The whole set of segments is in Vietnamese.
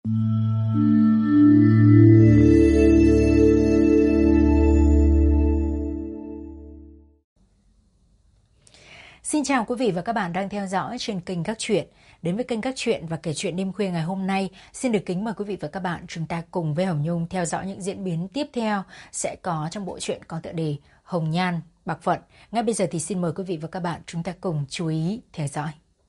Xin chào quý vị và các bạn đang theo dõi trên kênh Các Chuyện. Đến với kênh Các Chuyện và Kể Chuyện Đêm Khuya ngày hôm nay, xin được kính mời quý vị và các bạn chúng ta cùng với Hồng Nhung theo dõi những diễn biến tiếp theo sẽ có trong bộ truyện có tựa đề Hồng Nhan Bạc Phận. Ngay bây giờ thì xin mời quý vị và các bạn chúng ta cùng chú ý theo dõi.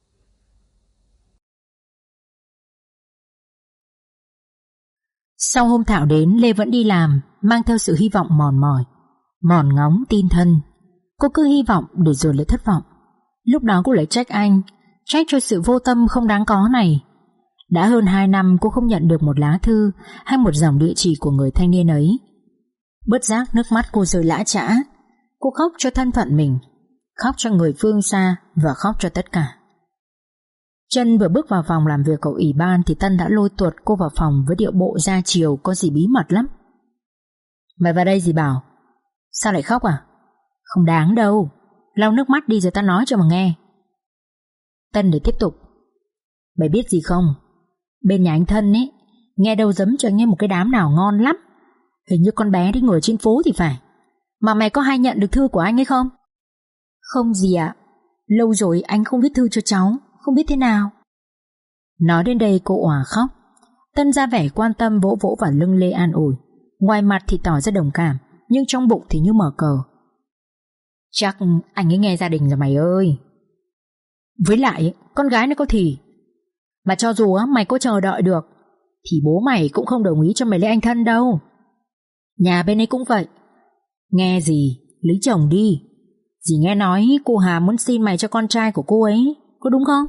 Sau hôm Thảo đến, Lê vẫn đi làm, mang theo sự hy vọng mòn ngóng tin thân. Cô cứ hy vọng để rồi lại thất vọng. Lúc đó cô lại trách anh, trách cho sự vô tâm không đáng có này. Đã hơn 2 năm cô không nhận được một lá thư hay một dòng địa chỉ của người thanh niên ấy. Bất giác nước mắt cô rơi lã chã. Cô khóc cho thân phận mình, khóc cho người phương xa và khóc cho tất cả. Trân vừa bước vào phòng làm việc của ủy ban thì Tân đã lôi tuột cô vào phòng với điệu bộ ra chiều có gì bí mật lắm. Mày vào đây gì Bảo? Sao lại khóc à? Không đáng đâu, lau nước mắt đi rồi ta nói cho mà nghe. Tân để tiếp tục. Mày biết gì không, bên nhà anh Thân ấy, nghe đâu giấm cho anh ấy một cái đám nào ngon lắm. Hình như con bé đi ngồi trên phố thì phải. Mà mày có hay nhận được thư của anh ấy không? Không gì ạ, lâu rồi anh không viết thư cho cháu, không biết thế nào. Nói đến đây cô òa khóc. Tân ra vẻ quan tâm vỗ vỗ vào lưng Lê an ủi. Ngoài mặt thì tỏ ra đồng cảm, nhưng trong bụng thì như mở cờ. Chắc anh ấy nghe gia đình rồi mày ơi. Với lại con gái nó có thì. Mà cho dù mày có chờ đợi được thì bố mày cũng không đồng ý cho mày lấy anh Thân đâu. Nhà bên ấy cũng vậy. Nghe gì lấy chồng đi. Dì nghe nói cô Hà muốn xin mày cho con trai của cô ấy, có đúng không?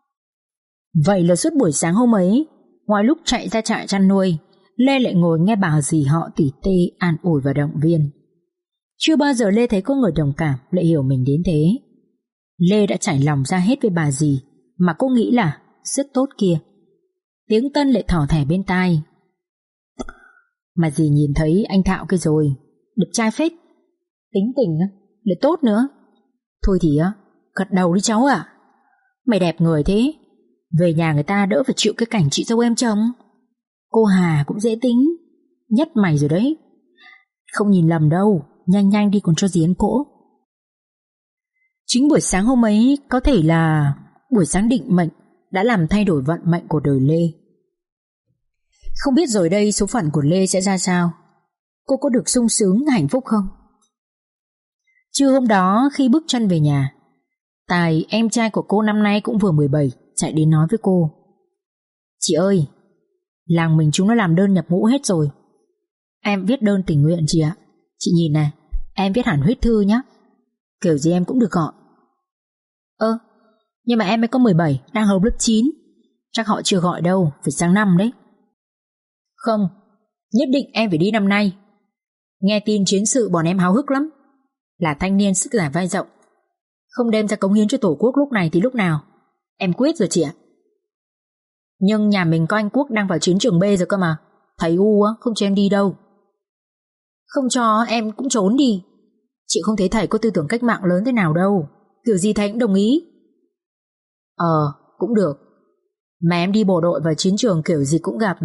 Vậy là suốt buổi sáng hôm ấy, ngoài lúc chạy ra trại chăn nuôi, Lê lại ngồi nghe bà dì họ tỉ tê an ủi và động viên. Chưa bao giờ Lê thấy có người đồng cảm lại hiểu mình đến thế. Lê đã trải lòng ra hết với bà dì mà cô nghĩ là rất tốt kia. Tiếng Tân lại thỏ thẻ bên tai. Mà dì nhìn thấy anh Thạo kia rồi, đẹp trai phết, tính tình lại tốt nữa. Thôi thì gật đầu đi cháu ạ. Mày đẹp người thế, về nhà người ta đỡ phải chịu cái cảnh chị dâu em chồng. Cô Hà cũng dễ tính, nhất mày rồi đấy. Không nhìn lầm đâu, nhanh nhanh đi còn cho dì ăn cỗ. Chính buổi sáng hôm ấy có thể là buổi sáng định mệnh đã làm thay đổi vận mệnh của đời Lê. Không biết rồi đây số phận của Lê sẽ ra sao. Cô có được sung sướng hạnh phúc không? Trưa hôm đó khi bước chân về nhà, Tài em trai của cô năm nay cũng vừa 17 chạy đến nói với cô. Chị ơi, làng mình chúng nó làm đơn nhập ngũ hết rồi. Em viết đơn tình nguyện chị ạ. Chị nhìn này, em viết hẳn huyết thư nhé, kiểu gì em cũng được gọi. Nhưng mà em mới có 17, đang học lớp 9, chắc họ chưa gọi đâu, phải sang năm đấy. Không, nhất định em phải đi năm nay. Nghe tin chiến sự bọn em háo hức lắm. Là thanh niên sức giả vai rộng, không đem ra cống hiến cho tổ quốc lúc này thì lúc nào. Em quyết rồi chị ạ. Nhưng nhà mình có anh Quốc đang vào chiến trường B rồi cơ mà. Thầy U không cho em đi đâu. Không cho em cũng trốn đi. Chị không thấy thầy có tư tưởng cách mạng lớn thế nào đâu. Kiểu gì thầy cũng đồng ý. Cũng được. Mà em đi bộ đội vào chiến trường kiểu gì cũng gặp.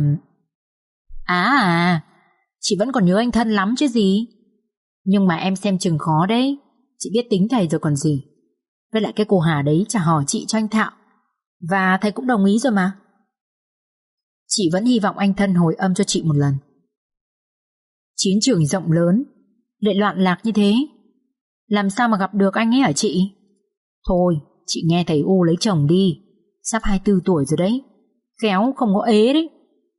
Chị vẫn còn nhớ anh Thân lắm chứ gì. Nhưng mà em xem chừng khó đấy. Chị biết tính thầy rồi còn gì. Với lại cái cô Hà đấy chả hỏi chị cho anh Thạo, và thầy cũng đồng ý rồi mà. Chị vẫn hy vọng anh Thân hồi âm cho chị một lần. Chiến trường rộng lớn lại loạn lạc như thế, làm sao mà gặp được anh ấy hả chị? Thôi chị nghe thầy U lấy chồng đi, sắp 24 tuổi rồi đấy, khéo không có ế đấy.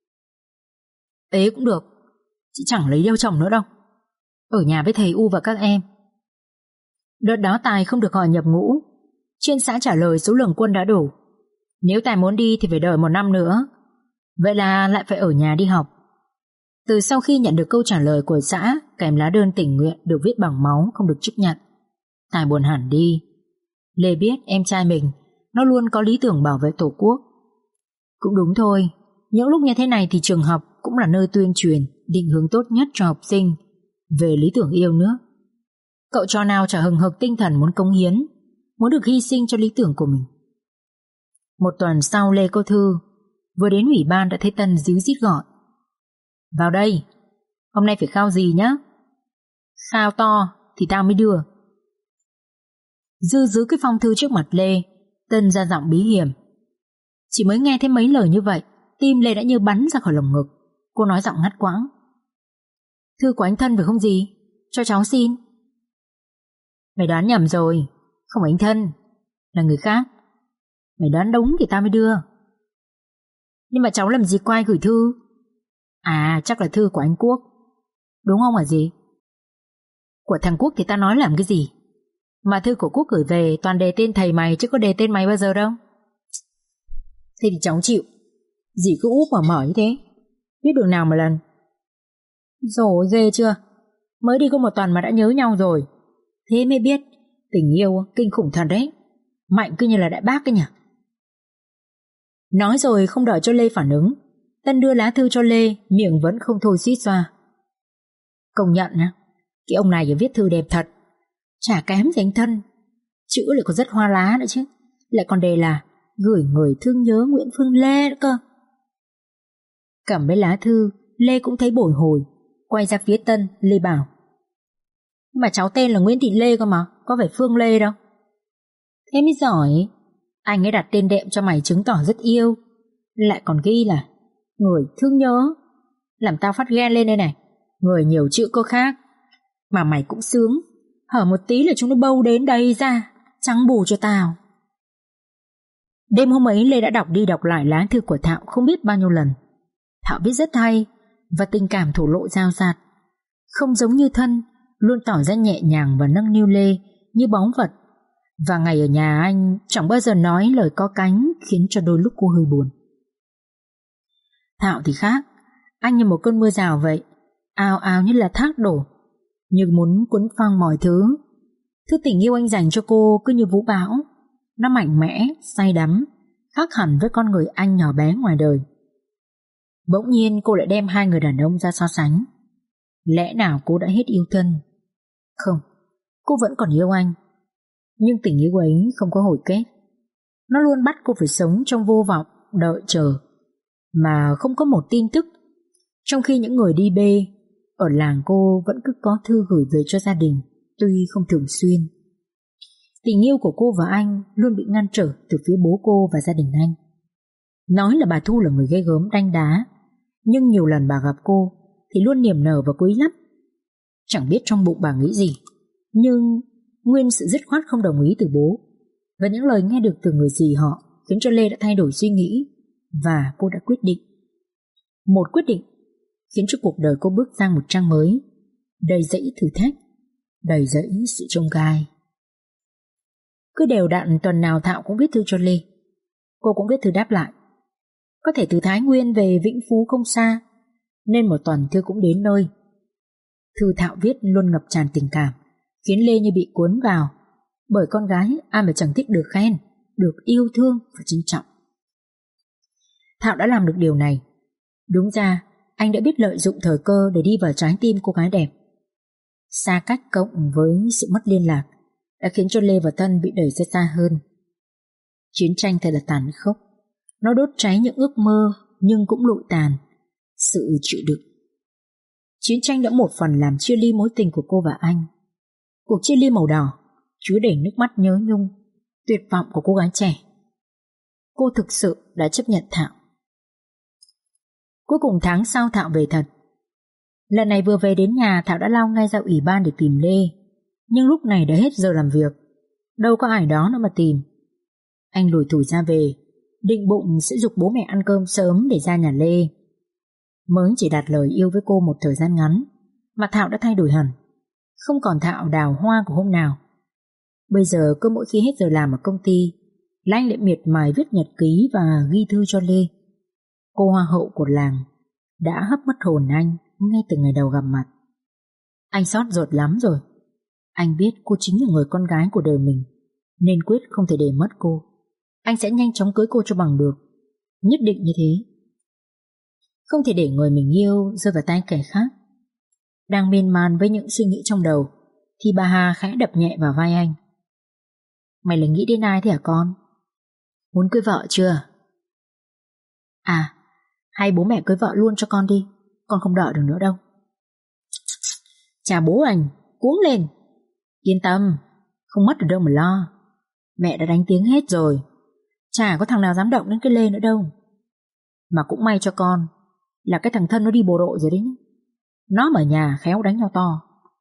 Ế cũng được, chị chẳng lấy đâu chồng nữa đâu, ở nhà với thầy U và các em. Đợt đó Tài không được hỏi nhập ngũ, trên xã trả lời số lượng quân đã đủ. Nếu Tài muốn đi thì phải đợi 1 năm nữa. Vậy là lại phải ở nhà đi học. Từ sau khi nhận được câu trả lời của xã kèm lá đơn tình nguyện được viết bằng máu không được chấp nhận, Tài buồn hẳn đi. Lê biết em trai mình nó luôn có lý tưởng bảo vệ tổ quốc. Cũng đúng thôi, những lúc như thế này thì trường học cũng là nơi tuyên truyền, định hướng tốt nhất cho học sinh về lý tưởng yêu nước. Cậu trò nào chả hừng hực tinh thần muốn cống hiến, muốn được hy sinh cho lý tưởng của mình. 1 tuần sau Lê có thư. Vừa đến ủy ban đã thấy Tân díu dít gọi: "Vào đây, hôm nay phải khao gì nhá? Khao to thì tao mới đưa." Giữ cái phong thư trước mặt Lê, Tân ra giọng bí hiểm. Chỉ mới nghe thấy mấy lời như vậy, tim Lê đã như bắn ra khỏi lồng ngực. Cô nói giọng ngắt quãng: "Thư của anh Thân phải không gì? Cho cháu xin." "Mày đoán nhầm rồi, không phải anh Thân, là người khác. Mày đoán đúng thì tao mới đưa." "Nhưng mà cháu làm gì có ai gửi thư?" "À, chắc là thư của anh Quốc." "Đúng không hả gì?" "Của thằng Quốc thì tao nói làm cái gì? Mà thư của Quốc gửi về toàn đề tên thầy mày chứ có đề tên mày bao giờ đâu." "Thế thì cháu chịu. Dì cứ úp mở mở như thế, biết đường nào mà lần." "Rồi ghê chưa? Mới đi có một tuần mà đã nhớ nhau rồi. Thế mới biết tình yêu kinh khủng thật đấy. Mạnh cứ như là đại bác ấy nhỉ." Nói rồi không đợi cho Lê phản ứng, Tân đưa lá thư cho Lê, miệng vẫn không thôi suýt xoa. Công nhận nha, cái ông này viết thư đẹp thật, chả kém gì anh Thân. Chữ lại còn rất hoa lá nữa chứ, lại còn đề là gửi người thương nhớ Nguyễn Phương Lê nữa cơ. Cầm lấy lá thư, Lê cũng thấy bồi hồi, quay ra phía Tân, Lê bảo: "Mà cháu tên là Nguyễn Thị Lê cơ mà, có phải Phương Lê đâu." "Thế mới giỏi, anh ấy đặt tên đệm cho mày chứng tỏ rất yêu, lại còn ghi là người thương nhớ, làm tao phát ghen lên đây này. Người nhiều chữ có khác, mà mày cũng sướng, hở một tí là chúng nó bâu đến đây ra, trắng bù cho tao." Đêm hôm ấy Lê đã đọc đi đọc lại lá thư của Thảo không biết bao nhiêu lần. Thảo viết rất hay và tình cảm thổ lộ dao dạt, không giống như Thân luôn tỏ ra nhẹ nhàng và nâng niu Lê như báu vật. Và ngày ở nhà anh chẳng bao giờ nói lời có cánh, khiến cho đôi lúc cô hơi buồn. Thảo thì khác, anh như một cơn mưa rào vậy, ào ào như là thác đổ, như muốn cuốn phăng mọi thứ. Thứ tình yêu anh dành cho cô cứ như vũ bão, nó mạnh mẽ, say đắm, khác hẳn với con người anh nhỏ bé ngoài đời. Bỗng nhiên cô lại đem hai người đàn ông ra so sánh. Lẽ nào cô đã hết yêu Thân? Không, cô vẫn còn yêu anh. Nhưng tình yêu ấy không có hồi kết. Nó luôn bắt cô phải sống trong vô vọng, đợi chờ, mà không có một tin tức. Trong khi những người đi bê ở làng cô vẫn cứ có thư gửi về cho gia đình, tuy không thường xuyên. Tình yêu của cô và anh luôn bị ngăn trở từ phía bố cô và gia đình anh. Nói là bà Thu là người ghê gớm đanh đá, nhưng nhiều lần bà gặp cô thì luôn niềm nở và quý lắm. Chẳng biết trong bụng bà nghĩ gì, nhưng nguyên sự dứt khoát không đồng ý từ bố và những lời nghe được từ người dì họ khiến cho Lê đã thay đổi suy nghĩ, và cô đã quyết định. Một quyết định khiến cho cuộc đời cô bước sang một trang mới, đầy dẫy thử thách, đầy dẫy sự chông gai. Cứ đều đặn tuần nào Thảo cũng viết thư cho Lê. Cô cũng viết thư đáp lại. Có thể từ Thái Nguyên về Vĩnh Phú không xa, nên một tuần thư cũng đến nơi. Thư Thảo viết luôn ngập tràn tình cảm, khiến Lê như bị cuốn vào, bởi con gái ai mà chẳng thích được khen, được yêu thương và trân trọng. Thảo đã làm được điều này. Đúng ra anh đã biết lợi dụng thời cơ để đi vào trái tim cô gái đẹp. Xa cách cộng với sự mất liên lạc đã khiến cho Lê và Tân bị đẩy ra xa hơn. Chiến tranh thật là tàn khốc. Nó đốt cháy những ước mơ, nhưng cũng lụi tàn sự chịu đựng. Chiến tranh đã một phần làm chia ly mối tình của cô và anh. Cuộc chia ly màu đỏ chứa đầy nước mắt nhớ nhung, tuyệt vọng của cô gái trẻ. Cô thực sự đã chấp nhận Thảo. Cuối cùng tháng sau Thảo về thật. Lần này vừa về đến nhà, Thảo đã lao ngay ra ủy ban để tìm Lê. Nhưng lúc này đã hết giờ làm việc, đâu có ai đó nữa mà tìm. Anh lủi thủi ra về, định bụng sẽ giục bố mẹ ăn cơm sớm để ra nhà Lê. Mới chỉ đặt lời yêu với cô một thời gian ngắn mà Thảo đã thay đổi hẳn. Không còn Thảo đào hoa của hôm nào. Bây giờ cứ mỗi khi hết giờ làm ở công ty là anh lại miệt mài viết nhật ký và ghi thư cho Lê. Cô hoa hậu của làng đã hấp mất hồn anh ngay từ ngày đầu gặp mặt. Anh xót ruột lắm rồi. Anh biết cô chính là người con gái của đời mình, nên quyết không thể để mất cô. Anh sẽ nhanh chóng cưới cô cho bằng được. Nhất định như thế. Không thể để người mình yêu rơi vào tay kẻ khác. Đang miên man với những suy nghĩ trong đầu thì bà Hà khẽ đập nhẹ vào vai anh. Mày là nghĩ đến ai thế hả con? Muốn cưới vợ chưa? À, hay bố mẹ cưới vợ luôn cho con đi, con không đợi được nữa đâu. Chà bố anh, cuống lên. Yên tâm, không mất được đâu mà lo. Mẹ đã đánh tiếng hết rồi, chả có thằng nào dám động đến cái Lê nữa đâu. Mà cũng may cho con là cái thằng thân nó đi bộ đội rồi đấy. Nó ở nhà khéo đánh nhau to.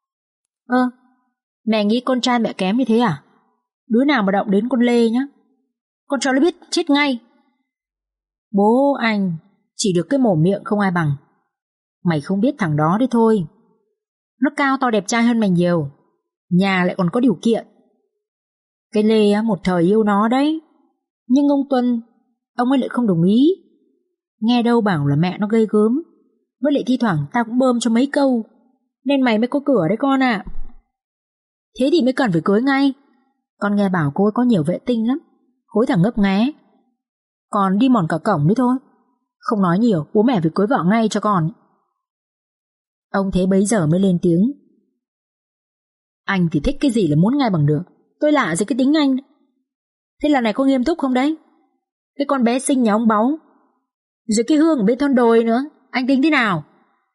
Mẹ nghĩ con trai mẹ kém như thế à? Đứa nào mà động đến con Lê nhá, con cho nó biết chết ngay. Bố anh chỉ được cái mồm miệng không ai bằng. Mày không biết thằng đó đấy thôi. Nó cao to đẹp trai hơn mày nhiều, nhà lại còn có điều kiện. Cái Lê á, một thời yêu nó đấy, nhưng ông Tuân, ông ấy lại không đồng ý. Nghe đâu bảo là mẹ nó gây gớm, với lại thi thoảng tao cũng bơm cho mấy câu, nên mày mới có cửa đấy con ạ. Thế thì mới cần phải cưới ngay. Con nghe bảo cô ấy có nhiều vệ tinh lắm, khối thằng ngấp nghé, còn đi mòn cả cổng đấy thôi. Không nói nhiều, bố mẹ phải cưới vợ ngay cho con. Ông thế bấy giờ mới lên tiếng. Anh thì thích cái gì là muốn ngay bằng được. Tôi lạ gì cái tính anh. Thế lần này có nghiêm túc không đấy? Cái con bé xinh nhà ông Báu, rồi cái Hương ở bên thôn đồi nữa, anh tính thế nào?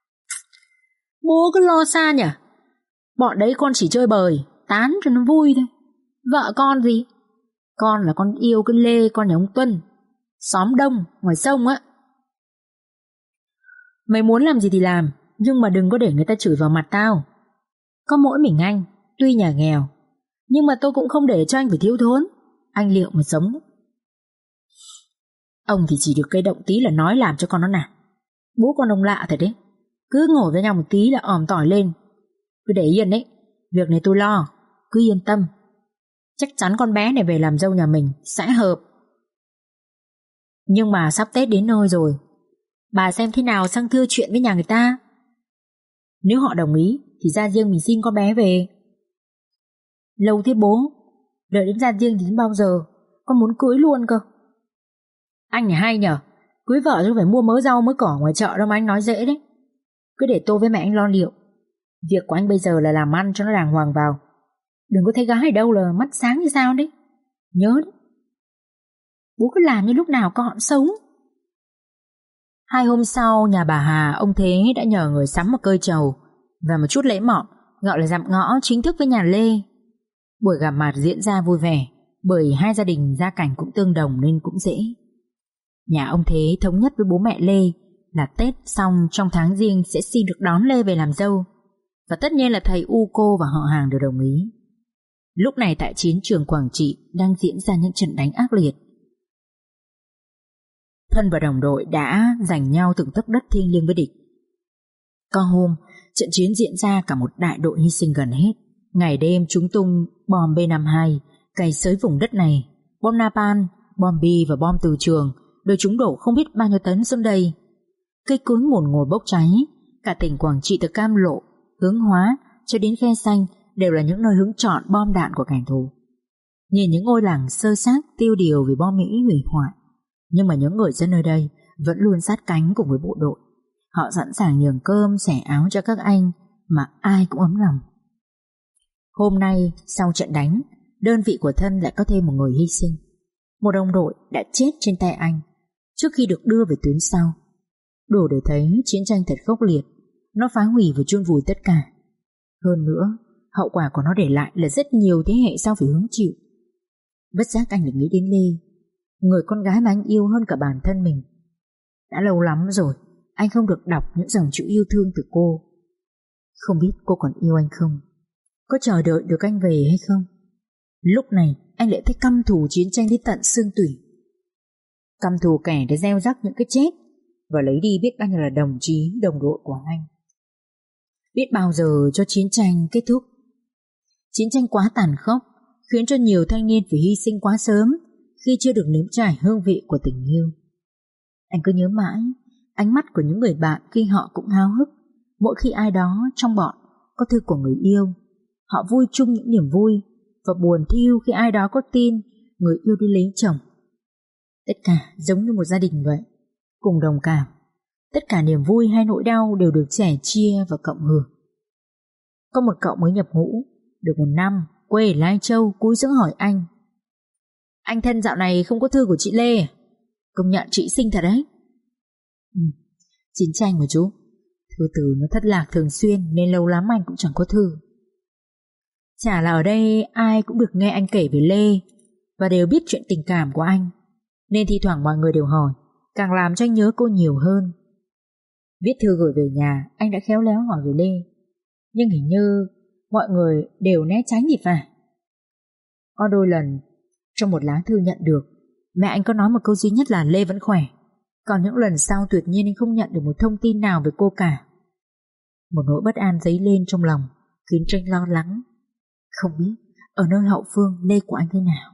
Bố cứ lo xa nhỉ. Bọn đấy con chỉ chơi bời, tán cho nó vui thôi. Vợ con gì? Con là con yêu cái Lê, con nhà ông Tuân, xóm đông ngoài sông á. Mày muốn làm gì thì làm, nhưng mà đừng có để người ta chửi vào mặt tao. Có mỗi mình anh, tuy nhà nghèo, nhưng mà tôi cũng không để cho anh phải thiếu thốn. Anh liệu mà sống. Ông thì chỉ được cây động tí là nói làm cho con nó nản. Bố con ông lạ thật đấy, cứ ngồi với nhau một tí là òm tỏi lên. Cứ để yên đấy, việc này tôi lo, cứ yên tâm. Chắc chắn con bé này về làm dâu nhà mình sẽ hợp. Nhưng mà sắp Tết đến nơi rồi, bà xem thế nào sang thưa chuyện với nhà người ta. Nếu họ đồng ý thì ra riêng mình xin con bé về. Lâu thế bố, đợi đến ra riêng thì đến bao giờ? Con muốn cưới luôn cơ. Anh này hay nhở, cưới vợ chứ phải mua mớ rau mớ cỏ ngoài chợ đâu mà anh nói dễ đấy. Cứ để tôi với mẹ anh lo liệu. Việc của anh bây giờ là làm ăn cho nó đàng hoàng vào. Đừng có thấy gái ở đâu là mắt sáng như sao đấy. Nhớ đấy, bố cứ làm như lúc nào con cũng sống. 2 hôm sau, nhà bà Hà, ông Thế đã nhờ người sắm một cơi trầu và một chút lễ mọn, gọi là dạm ngõ chính thức với nhà Lê. Buổi gặp mặt diễn ra vui vẻ, bởi hai gia đình gia cảnh cũng tương đồng nên cũng dễ. Nhà ông Thế thống nhất với bố mẹ Lê là Tết xong trong tháng Giêng sẽ xin được đón Lê về làm dâu, và tất nhiên là thầy U cô và họ hàng đều đồng ý. Lúc này tại chiến trường Quảng Trị đang diễn ra những trận đánh ác liệt. Thân và đồng đội đã giành nhau từng tấc đất thiêng liêng với địch. Có hôm, trận chiến diễn ra cả một đại đội hy sinh gần hết. Ngày đêm chúng tung bom B-52 cày xới vùng đất này, bom napalm, bom bi và bom từ trường, rồi chúng đổ không biết bao nhiêu tấn xuống đây. Cây cối ngổn ngột bốc cháy, cả tỉnh Quảng Trị từ Cam Lộ, Hướng Hóa cho đến Khe Xanh đều là những nơi hứng chọn bom đạn của kẻ thù. Nhìn những ngôi làng xơ xác tiêu điều vì bom Mỹ hủy hoại, nhưng mà những người dân nơi đây vẫn luôn sát cánh cùng với bộ đội. Họ sẵn sàng nhường cơm, xẻ áo cho các anh mà ai cũng ấm lòng. Hôm nay sau trận đánh, đơn vị của Thân lại có thêm một người hy sinh. Một đồng đội đã chết trên tay anh trước khi được đưa về tuyến sau. Đủ để thấy chiến tranh thật khốc liệt, nó phá hủy và chôn vùi tất cả. Hơn nữa, hậu quả của nó để lại là rất nhiều thế hệ sau phải hứng chịu. Bất giác anh lại nghĩ đến Lê, người con gái mà anh yêu hơn cả bản thân mình. Đã lâu lắm rồi anh không được đọc những dòng chữ yêu thương từ cô. Không biết cô còn yêu anh không, có chờ đợi được anh về hay không. Lúc này anh lại thấy căm thù chiến tranh đến tận xương tủy. Căm thù kẻ đã gieo rắc những cái chết và lấy đi biết bao nhiêu là đồng chí, đồng đội của anh. Biết bao giờ cho chiến tranh kết thúc. Chiến tranh quá tàn khốc, khiến cho nhiều thanh niên phải hy sinh quá sớm khi chưa được nếm trải hương vị của tình yêu. Anh cứ nhớ mãi ánh mắt của những người bạn khi họ cũng háo hức mỗi khi ai đó trong bọn có thư của người yêu. Họ vui chung những niềm vui và buồn thiu khi ai đó có tin người yêu đi lấy chồng. Tất cả giống như một gia đình vậy, cùng đồng cảm. Tất cả niềm vui hay nỗi đau đều được sẻ chia và cộng hưởng. Có một cậu mới nhập ngũ, được 1 năm, quê ở Lai Châu, cúi xuống hỏi anh Thân dạo này không có thư của chị Lê à? Công nhận chị xinh thật đấy, Ừ, chiến tranh mà chú. Thư từ nó thất lạc thường xuyên nên lâu lắm anh cũng chẳng có thư. Chả là ở đây ai cũng được nghe anh kể về Lê và đều biết chuyện tình cảm của anh, nên thi thoảng mọi người đều hỏi, càng làm cho anh nhớ cô nhiều hơn. Viết thư gửi về nhà, anh đã khéo léo hỏi về Lê, nhưng hình như mọi người đều né tránh thì phải. Có đôi lần trong một lá thư nhận được, mẹ anh có nói một câu duy nhất là Lê vẫn khỏe. Còn những lần sau tuyệt nhiên anh không nhận được một thông tin nào về cô cả. Một nỗi bất an dấy lên trong lòng, khiến cho anh lo lắng. Không biết ở nơi hậu phương Lê của anh thế nào.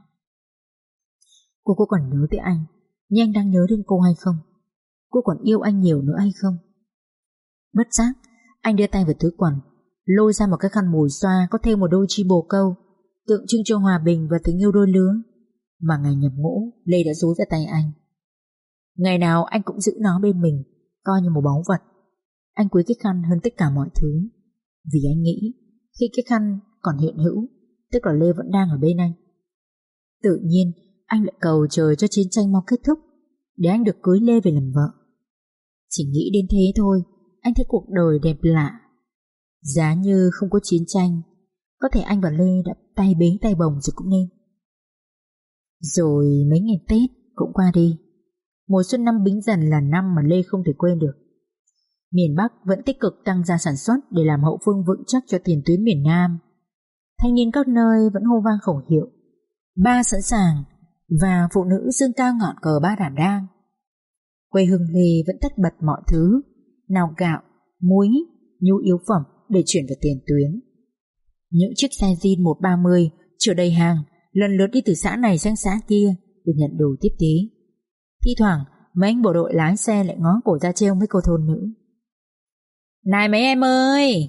Cô có còn nhớ tới anh như anh đang nhớ đến cô hay không? Cô còn yêu anh nhiều nữa hay không? Bất giác anh đưa tay vào túi quần, lôi ra một cái khăn mùi xoa có thêm một đôi chi bồ câu, tượng trưng cho hòa bình và tình yêu đôi lứa mà ngày nhập ngũ Lê đã dối ra tay anh. Ngày nào anh cũng giữ nó bên mình, coi như một báu vật. Anh quý cái khăn hơn tất cả mọi thứ, vì anh nghĩ khi cái khăn còn hiện hữu, tức là Lê vẫn đang ở bên anh. Tự nhiên anh lại cầu trời cho chiến tranh mau kết thúc để anh được cưới Lê về làm vợ. Chỉ nghĩ đến thế thôi, anh thấy cuộc đời đẹp lạ. Giá như không có chiến tranh, có thể anh và Lê đã tay bế tay bồng rồi cũng nên. Rồi mấy ngày Tết cũng qua đi. Mùa xuân năm Bính Dần là năm mà Lê không thể quên được. Miền Bắc vẫn tích cực tăng gia sản xuất để làm hậu phương vững chắc cho tiền tuyến miền Nam. Thanh niên các nơi vẫn hô vang khẩu hiệu ba sẵn sàng, và phụ nữ dương cao ngọn cờ ba đảm đang. Quê hương Lê vẫn tất bật mọi thứ, nào gạo, muối, nhu yếu phẩm để chuyển vào tiền tuyến. Những chiếc xe Jin 130 chở đầy hàng lần lượt đi từ xã này sang xã kia để nhận đồ tiếp tế. Thi thoảng mấy anh bộ đội lái xe lại ngó cổ ra trêu mấy cô thôn nữ. Này mấy em ơi,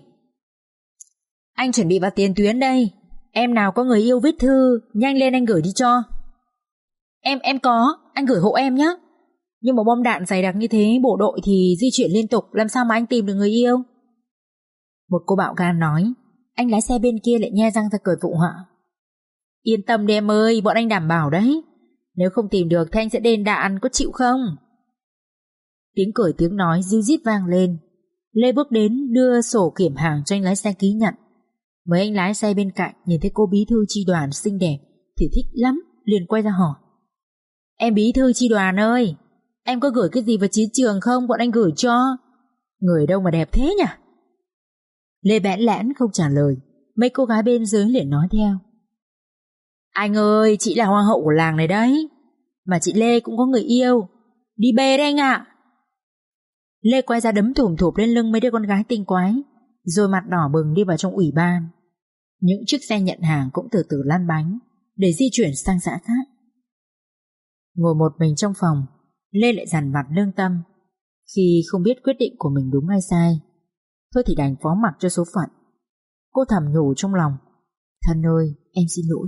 anh chuẩn bị vào tiền tuyến đây. Em nào có người yêu viết thư, nhanh lên anh gửi đi cho. Em có, anh gửi hộ em nhé. Nhưng một bom đạn dày đặc như thế, bộ đội thì di chuyển liên tục, làm sao mà anh tìm được người yêu? Một cô bạo gan nói. Anh lái xe bên kia lại nhe răng ra cười phụ họa. Yên tâm đi em ơi, bọn anh đảm bảo đấy. Nếu không tìm được thì anh sẽ đền đạn, có chịu không? Tiếng cười tiếng nói ríu rít vang lên. Lê bước đến đưa sổ kiểm hàng cho anh lái xe ký nhận. Mấy anh lái xe bên cạnh nhìn thấy cô bí thư chi đoàn xinh đẹp thì thích lắm, liền quay ra hỏi. Em bí thư chi đoàn ơi, em có gửi cái gì vào chiến trường không, bọn anh gửi cho. Người đâu mà đẹp thế nhỉ? Lê bẽn lẽn không trả lời. Mấy cô gái bên dưới liền nói theo. Anh ơi, chị là hoa hậu của làng này đấy, mà chị Lê cũng có người yêu. Đi bê đấy anh ạ. Lê quay ra đấm thủm thụp lên lưng mấy đứa con gái tinh quái, rồi mặt đỏ bừng đi vào trong ủy ban. Những chiếc xe nhận hàng cũng từ từ lăn bánh để di chuyển sang xã khác. Ngồi một mình trong phòng, Lê lại dằn vặt lương tâm khi không biết quyết định của mình đúng hay sai. Thôi thì đành phó mặc cho số phận. Cô thầm nhủ trong lòng. Thân ơi, em xin lỗi.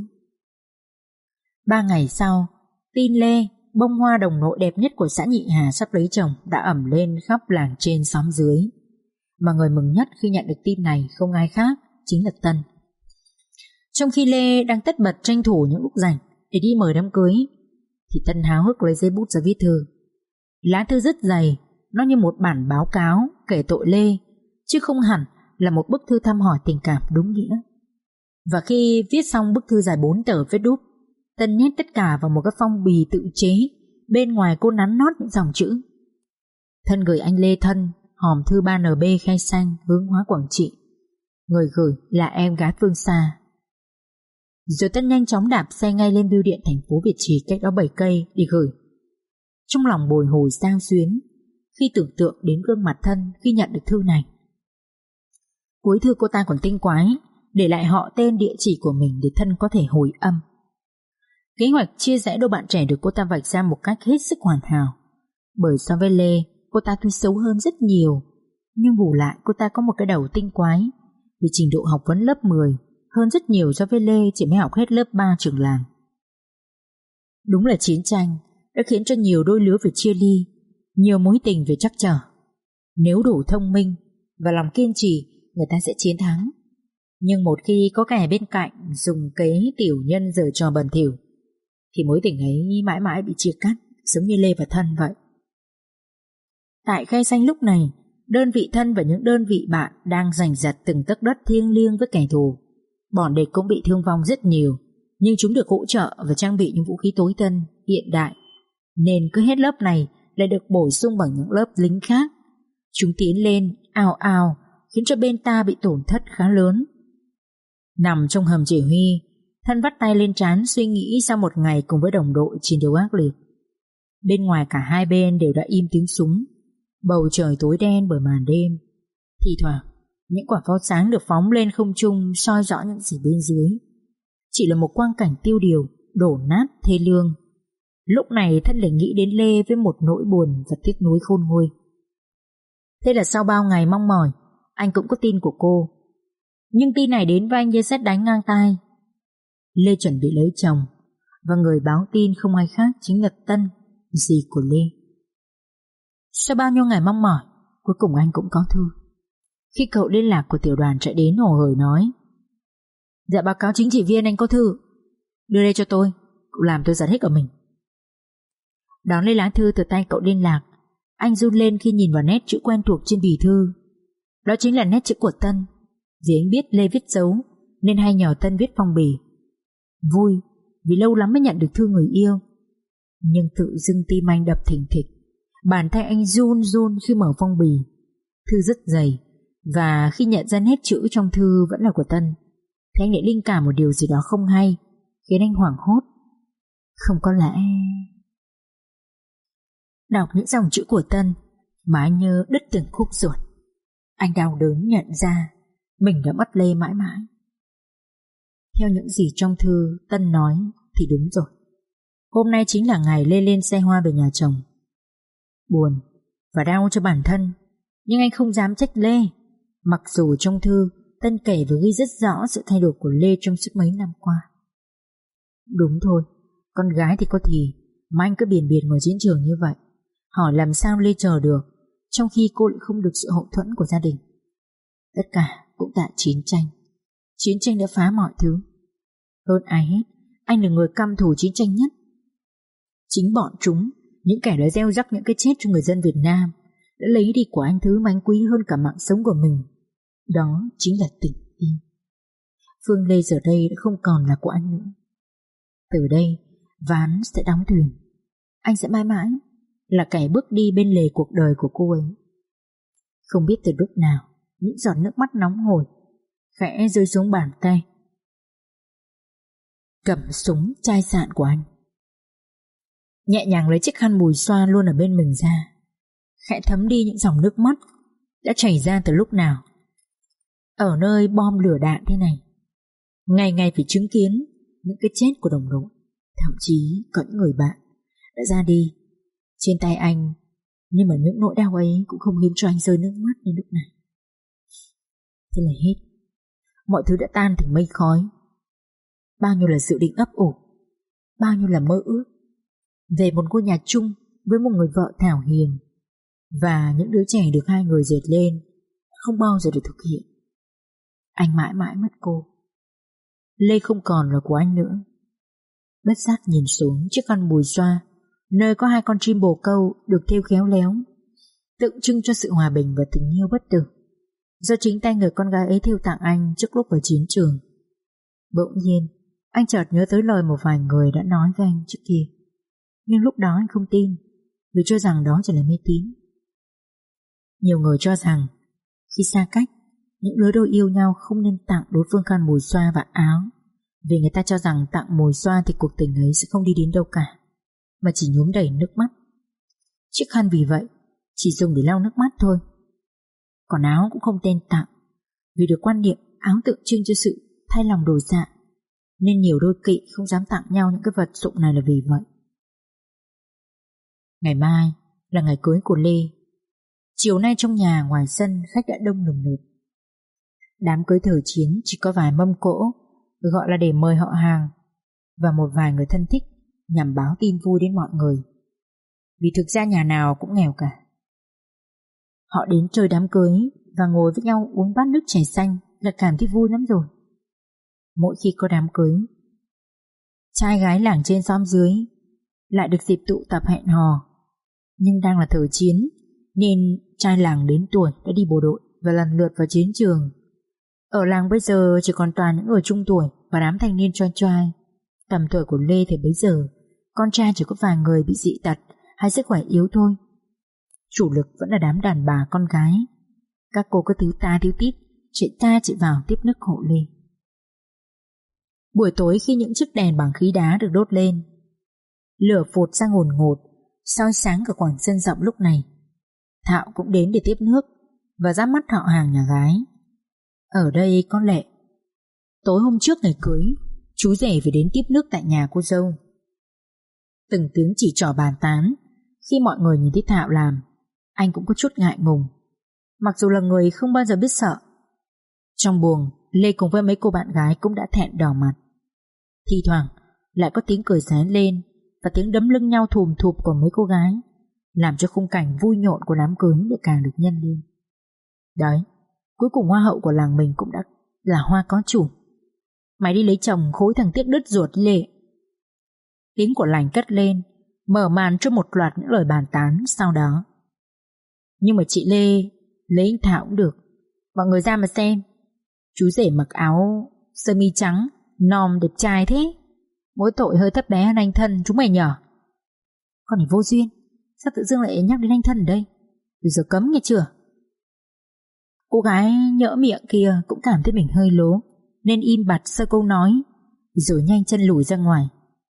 3 ngày sau, tin Lê, bông hoa đồng nội đẹp nhất của xã Nhị Hà sắp lấy chồng, đã ẩm lên khắp làng trên xóm dưới. Mà người mừng nhất khi nhận được tin này không ai khác, chính là Tân. Trong khi Lê đang tất bật tranh thủ những lúc rảnh để đi mời đám cưới, thì Tân háo hức lấy giấy bút ra viết thư. Lá thư rất dày, nó như một bản báo cáo kể tội Lê, chứ không hẳn là một bức thư thăm hỏi tình cảm đúng nghĩa. Và khi viết xong bức thư dài 4 tờ viết đúp, Tân nhét tất cả vào một cái phong bì tự chế. Bên ngoài cô nắn nót những dòng chữ. Thân gửi anh Lê Thân, hòm thư 3NB Khe Xanh, Hướng Hóa Quảng Trị. Người gửi là em gái Phương Sa. Rồi Tân nhanh chóng đạp xe ngay lên bưu điện thành phố Việt Trì cách đó 7 cây để gửi. Trong lòng bồi hồi sao xuyến khi tưởng tượng đến gương mặt Thân khi nhận được thư này. Cuối thư cô ta còn tinh quái, để lại họ tên địa chỉ của mình để Thân có thể hồi âm. Kế hoạch chia rẽ đôi bạn trẻ được cô ta vạch ra một cách hết sức hoàn hảo. Bởi so với Lê, cô ta tuy xấu hơn rất nhiều, nhưng bù lại cô ta có một cái đầu tinh quái, vì trình độ học vấn lớp 10 hơn rất nhiều so với Lê chỉ mới học hết lớp 3 trường làng. Đúng là chiến tranh đã khiến cho nhiều đôi lứa phải chia ly, nhiều mối tình phải trắc trở. Nếu đủ thông minh và lòng kiên trì, người ta sẽ chiến thắng. Nhưng một khi có kẻ bên cạnh dùng kế tiểu nhân giở trò bẩn thỉu, thì mối tình ấy mãi mãi bị chia cắt, giống như Lê và Thân vậy. Tại Khe Xanh lúc này, đơn vị thân và những đơn vị bạn đang giành giật từng tấc đất thiêng liêng với kẻ thù. Bọn địch cũng bị thương vong rất nhiều, nhưng chúng được hỗ trợ và trang bị những vũ khí tối tân, hiện đại, nên cứ hết lớp này lại được bổ sung bằng những lớp lính khác. Chúng tiến lên ào ào, khiến cho bên ta bị tổn thất khá lớn. Nằm trong hầm chỉ huy, Thân vắt tay lên trán suy nghĩ sau một ngày cùng với đồng đội chiến đấu ác liệt. Bên ngoài cả hai bên đều đã im tiếng súng, bầu trời tối đen bởi màn đêm. Thì thoảng những quả pháo sáng được phóng lên không trung soi rõ những gì bên dưới. Chỉ là một quang cảnh tiêu điều, đổ nát thê lương. Lúc này Thân lại nghĩ đến Lê với một nỗi buồn và tiếc nuối khôn nguôi. Thế là sau bao ngày mong mỏi, anh cũng có tin của cô. Nhưng tin này đến với anh như sét đánh ngang tai. Lê chuẩn bị lấy chồng, và người báo tin không ai khác chính là Tân, dì của Lê. Sau bao nhiêu ngày mong mỏi, cuối cùng anh cũng có thư. Khi cậu liên lạc của tiểu đoàn chạy đến hồ hởi nói: "Dạ báo cáo chính trị viên, anh có thư, đưa đây cho tôi, cậu làm tôi giật hết cả mình." Đón lấy lá thư từ tay cậu liên lạc, anh run lên khi nhìn vào nét chữ quen thuộc trên bì thư. Đó chính là nét chữ của Tân. Vì anh biết Lê viết dấu nên hay nhờ Tân viết phong bì. Vui vì lâu lắm mới nhận được thư người yêu, nhưng tự dưng tim anh đập thình thịch. Bàn tay anh run run khi mở phong bì. Thư rất dày, và khi nhận ra nét chữ trong thư vẫn là của Tân thì anh lại linh cảm một điều gì đó không hay, khiến anh hoảng hốt. Không có lẽ... Đọc những dòng chữ của Tân mà anh như đứt từng khúc ruột. Anh đau đớn nhận ra mình đã mất Lê mãi mãi. Theo những gì trong thư Tân nói thì đúng rồi. Hôm nay chính là ngày Lê lên xe hoa về nhà chồng. Buồn và đau cho bản thân, nhưng anh không dám trách Lê. Mặc dù trong thư Tân kể và ghi rất rõ sự thay đổi của Lê trong suốt mấy năm qua. Đúng thôi, con gái thì có thì mà anh cứ biển biệt ngoài chiến trường như vậy. Hỏi làm sao Lê chờ được, trong khi cô lại không được sự hậu thuẫn của gia đình. Tất cả cũng tại chiến tranh. Chiến tranh đã phá mọi thứ. Hơn ai hết, anh là người căm thù chiến tranh nhất. Chính bọn chúng, những kẻ đã gieo rắc những cái chết cho người dân Việt Nam, đã lấy đi của anh thứ mà anh quý hơn cả mạng sống của mình. Đó chính là tình yêu. Phương Lê giờ đây đã không còn là của anh nữa. Từ đây, ván sẽ đóng thuyền. Anh sẽ mãi mãi là kẻ bước đi bên lề cuộc đời của cô ấy. Không biết từ lúc nào, những giọt nước mắt nóng hổi khẽ rơi xuống bàn tay cầm súng chai sạn của anh. Nhẹ nhàng lấy chiếc khăn mùi xoa luôn ở bên mình ra, khẽ thấm đi những dòng nước mắt đã chảy ra từ lúc nào. Ở nơi bom lửa đạn thế này, ngày ngày phải chứng kiến những cái chết của đồng đội, thậm chí có những người bạn đã ra đi trên tay anh, nhưng mà những nỗi đau ấy cũng không khiến cho anh rơi nước mắt đến lúc này. Thế là hết. Mọi thứ đã tan thành mây khói. Bao nhiêu là dự định ấp ủ, bao nhiêu là mơ ước về một ngôi nhà chung với một người vợ thảo hiền và những đứa trẻ được hai người dệt lên, không bao giờ được thực hiện. Anh mãi mãi mất cô. Lê không còn là của anh nữa. Bất giác nhìn xuống chiếc khăn mùi xoa, nơi có hai con chim bồ câu được thêu khéo léo, tượng trưng cho sự hòa bình và tình yêu bất tử, do chính tay người con gái ấy thêu tặng anh trước lúc ở chiến trường. Bỗng nhiên anh chợt nhớ tới lời một vài người đã nói với anh trước kia, nhưng lúc đó anh không tin, vì cho rằng đó chỉ là mê tín. Nhiều người cho rằng khi xa cách, những lứa đôi yêu nhau không nên tặng đối phương khăn mùi xoa và áo, vì người ta cho rằng tặng mùi xoa thì cuộc tình ấy sẽ không đi đến đâu cả, mà chỉ nhuốm đầy nước mắt. Chiếc khăn vì vậy chỉ dùng để lau nước mắt thôi. Còn áo cũng không tên tặng, vì được quan niệm áo tượng trưng cho sự thay lòng đổi dạ, nên nhiều đôi kỵ không dám tặng nhau những cái vật dụng này là vì vậy. Ngày mai là ngày cưới của Lê. Chiều nay trong nhà ngoài sân khách đã đông nườm nượp. Đám cưới thời chiến chỉ có vài mâm cỗ, gọi là để mời họ hàng và một vài người thân thích, nhằm báo tin vui đến mọi người, vì thực ra nhà nào cũng nghèo cả. Họ đến chơi đám cưới và ngồi với nhau uống bát nước chè xanh là cảm thấy vui lắm rồi. Mỗi khi có đám cưới, trai gái làng trên xóm dưới lại được dịp tụ tập hẹn hò. Nhưng đang là thời chiến, nên trai làng đến tuổi đã đi bộ đội và lần lượt vào chiến trường. Ở làng bây giờ chỉ còn toàn những người trung tuổi và đám thanh niên choi choai. Tầm tuổi của Lê thì bấy giờ con trai chỉ có vài người bị dị tật hay sức khỏe yếu thôi. Chủ lực vẫn là đám đàn bà con gái. Các cô cứ tíu ta tíu tít, chị ta chị vào tiếp nức hộ Lê. Buổi tối khi những chiếc đèn bằng khí đá được đốt lên, lửa phụt ra ngồn ngột, soi sáng cả khoảng sân rộng lúc này. Thạo cũng đến để tiếp nước và giáp mắt họ hàng nhà gái. Ở đây có lệ. Tối hôm trước ngày cưới, chú rể phải đến tiếp nước tại nhà cô dâu. Từng tiếng chỉ trỏ bàn tán. Khi mọi người nhìn thấy Thạo làm, anh cũng có chút ngại ngùng, mặc dù là người không bao giờ biết sợ. Trong buồng, Lê cùng với mấy cô bạn gái cũng đã thẹn đỏ mặt. Thi thoảng lại có tiếng cười ré lên và tiếng đấm lưng nhau thùm thụp của mấy cô gái, làm cho khung cảnh vui nhộn của đám cưới lại càng được nhân lên. Đấy, cuối cùng hoa hậu của làng mình cũng đã là Hoa có chủ. Mày đi lấy chồng khối thằng tiếc đứt ruột Lệ. Tiếng của lành cất lên, mở màn cho một loạt những lời bàn tán sau đó. Nhưng mà chị Lê lấy anh Thảo cũng được. Mọi người ra mà xem. Chú rể mặc áo sơ mi trắng, nòm đẹp trai thế. Mỗi tội hơi thấp bé hơn anh thân chúng mày nhở. Con này vô duyên, sao tự dưng lại nhắc đến anh thân ở đây? Bây giờ cấm nghe chưa? Cô gái nhỡ miệng kia cũng cảm thấy mình hơi lố, nên im bặt sau câu nói, rồi nhanh chân lùi ra ngoài.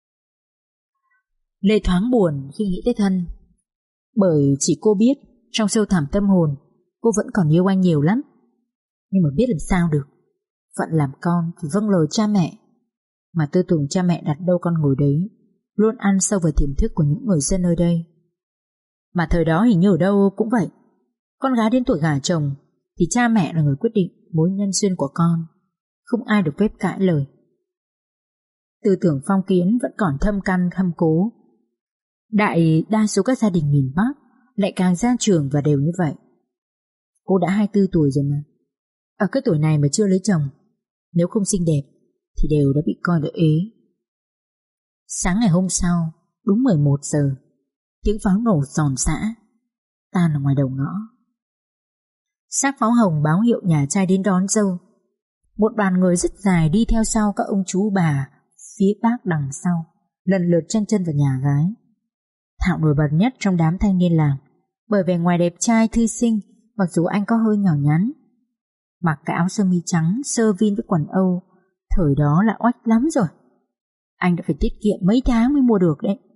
Lê thoáng buồn khi nghĩ tới thân, bởi chỉ cô biết trong sâu thẳm tâm hồn cô vẫn còn yêu anh nhiều lắm. Nhưng mà biết làm sao được, phận làm con phải vâng lời cha mẹ, mà tư tưởng cha mẹ đặt đâu con ngồi đấy, luôn ăn sâu vào tiềm thức của những người dân nơi đây. Mà thời đó hình như ở đâu cũng vậy, con gái đến tuổi gả chồng thì cha mẹ là người quyết định mối nhân duyên của con, không ai được phép cãi lời. Tư tưởng phong kiến vẫn còn thâm căn thâm cố. Đại đa số các gia đình miền Bắc lại càng ra trường và đều như vậy. Cô đã 24 tuổi rồi mà. Ở cái tuổi này mà chưa lấy chồng, nếu không xinh đẹp thì đều đã bị coi là ế. Sáng ngày hôm sau, đúng 11 giờ, tiếng pháo nổ giòn giã tan ở ngoài đầu ngõ. Xác pháo hồng báo hiệu nhà trai đến đón dâu. Một đoàn người rất dài đi theo sau các ông chú bà phía bác đằng sau, lần lượt chen chân vào nhà gái. Thạo nổi bật nhất trong đám thanh niên làng, bởi vẻ ngoài đẹp trai thư sinh, mặc dù anh có hơi nhỏ nhắn. Mặc cái áo sơ mi trắng sơ vin với quần Âu, thời đó là oách lắm rồi. Anh đã phải tiết kiệm mấy tháng mới mua được đấy.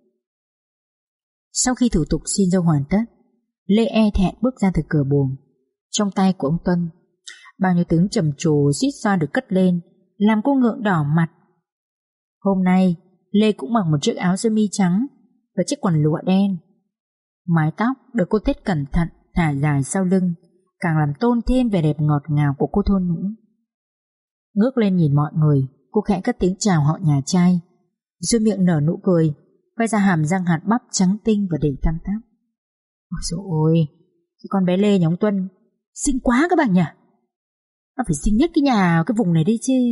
Sau khi thủ tục xin dâu hoàn tất, Lê e thẹn bước ra từ cửa buồng. Trong tay của ông Tuân, bao nhiêu tiếng trầm trồ suýt xoa được cất lên, làm cô ngượng đỏ mặt. Hôm nay Lê cũng mặc một chiếc áo sơ mi trắng và chiếc quần lụa đen. Mái tóc được cô tết cẩn thận thả dài sau lưng, càng làm tôn thêm vẻ đẹp ngọt ngào của cô thôn nữ. Ngước lên nhìn mọi người, cô khẽ cất tiếng chào họ nhà trai, rồi miệng nở nụ cười, quay ra hàm răng hạt bắp trắng tinh và đầy tăm tắp. Ôi dồi ôi, cái con bé Lê nhà ông Tuân xinh quá các bạn nhỉ. Nó phải xinh nhất cái nhà cái vùng này đi chứ.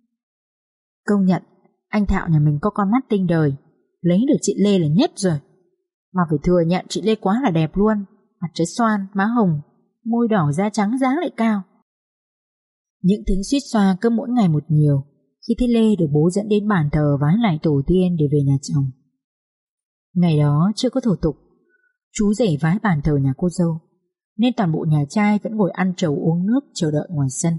Công nhận anh Thạo nhà mình có con mắt tinh đời, lấy được chị Lê là nhất rồi. Mà phải thừa nhận chị Lê quá là đẹp luôn. Mặt trái xoan, má hồng, môi đỏ da trắng dáng lại cao. Những tiếng suýt xoa cứ mỗi ngày một nhiều khi thấy Lê được bố dẫn đến bàn thờ vái lại tổ tiên để về nhà chồng. Ngày đó chưa có thủ tục, chú rể vái bàn thờ nhà cô dâu, nên toàn bộ nhà trai vẫn ngồi ăn trầu uống nước chờ đợi ngoài sân.